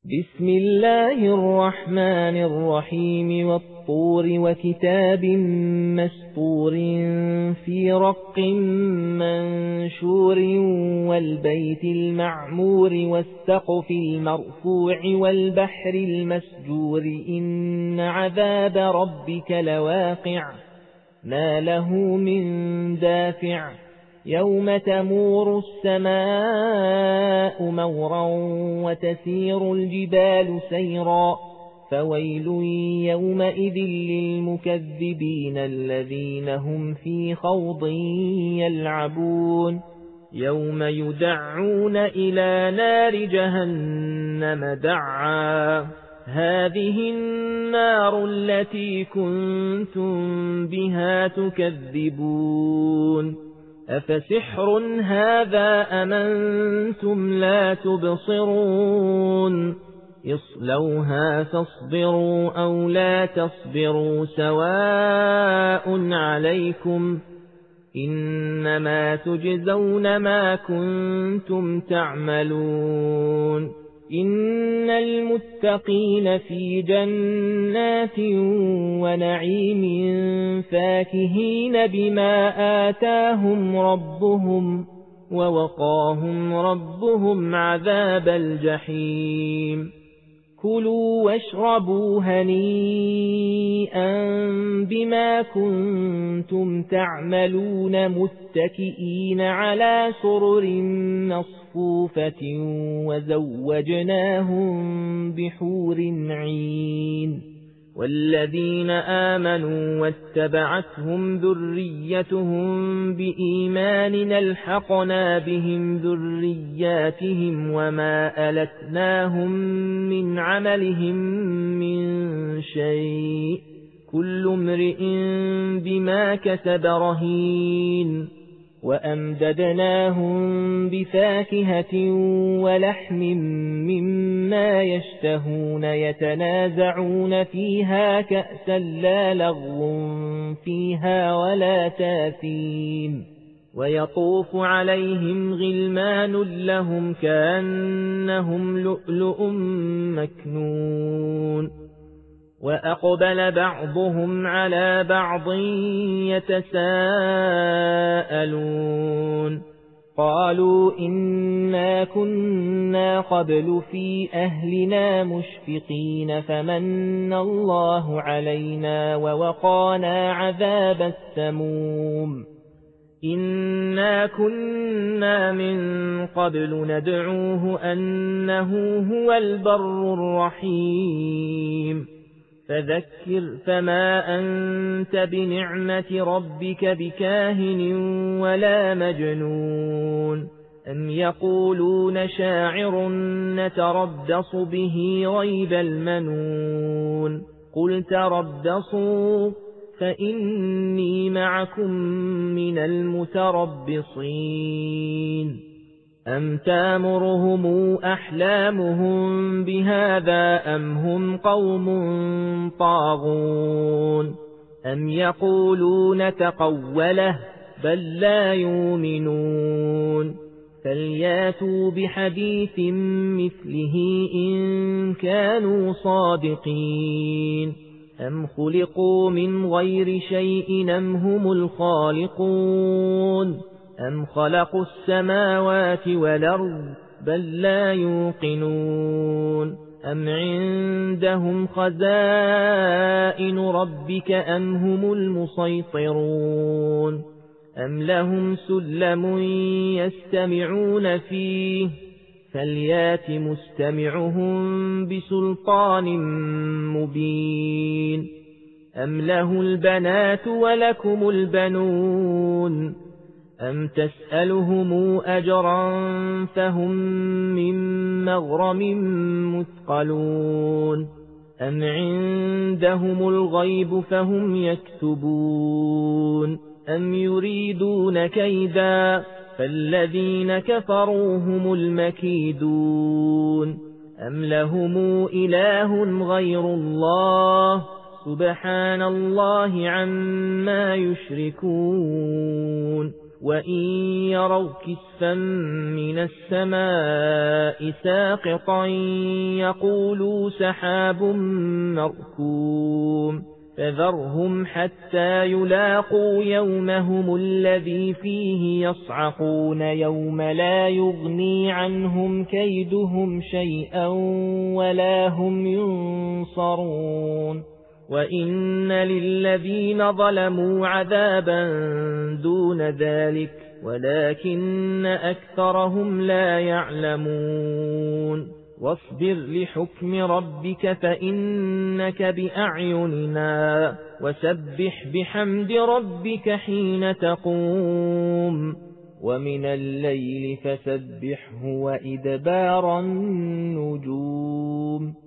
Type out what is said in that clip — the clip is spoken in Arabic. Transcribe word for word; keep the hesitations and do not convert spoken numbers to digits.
بسم الله الرحمن الرحيم والطور وكتاب مسطور في رق منشور والبيت المعمور والسقف المرفوع والبحر المسجور إن عذاب ربك لواقع ما له من دافع يوم تمور السماء مورا وتسير الجبال سيرا فويل يومئذ للمكذبين الذين هم في خوض يلعبون يوم يدعون إلى نار جهنم دعا هذه النار التي كنتم بها تكذبون أفسحر هذا أم أنتم لا تبصرون اصلوها فاصبروا أو لا تصبروا سواء عليكم إنما تجزون ما كنتم تعملون إن المتقين في جنات ونعيم فاكهين بما آتاهم ربهم ووقاهم ربهم عذاب الجحيم كلوا واشربوا هنيئا بما كنتم تعملون متكئين على سرر مصفوفة وزوجناهم بحور عين والذين آمنوا واتبعتهم ذريتهم بإيمان ألحقنا بهم ذرياتهم وما ألتناهم من عملهم من شيء كل امرئ بما كسب رهين وأمددناهم بفاكهة ولحم مما يشتهون يتنازعون فيها كأسا لا لغو فيها ولا تاثيم ويطوف عليهم غلمان لهم كأنهم لؤلؤ مكنون وأقبل بعضهم على بعض يتساءلون قالوا إنا كنا قبل في أهلنا مشفقين فمن الله علينا ووقانا عذاب السموم إنا كنا من قبل ندعوه أنه هو البر الرحيم فذكر فما أنت بنعمة ربك بكاهن ولا مجنون أم يقولون شاعر نتربص به ريب المنون قل تربصوا فإني معكم من المتربصين أم تامرهم أحلامهم بهذا أم هم قوم طاغون أم يقولون تقوله بل لا يؤمنون فلياتوا بحديث مثله إن كانوا صادقين أم خلقوا من غير شيء أم هم الخالقون أم خلقوا السماوات والأرض بل لا يوقنون أم عندهم خزائن ربك أم هم المسيطرون أم لهم سلم يستمعون فيه فليات مستمعهم بسلطان مبين أم له البنات ولكم البنون أم تسألهم أجرا فهم من مغرم مثقلون أم عندهم الغيب فهم يكتبون أم يريدون كيدا فالذين كفروا هم المكيدون أم لهم إله غير الله سبحان الله عما يشركون وإن يروا كسفا من السماء ساقطا يقولوا سحاب مركوم فذرهم حتى يلاقوا يومهم الذي فيه يصعقون يوم لا يغني عنهم كيدهم شيئا ولا هم ينصرون وإن للذين ظلموا عذابا دون ذلك ولكن أكثرهم لا يعلمون واصبر لحكم ربك فإنك بأعيننا وسبح بحمد ربك حين تقوم ومن الليل فسبحه وإدبار النجوم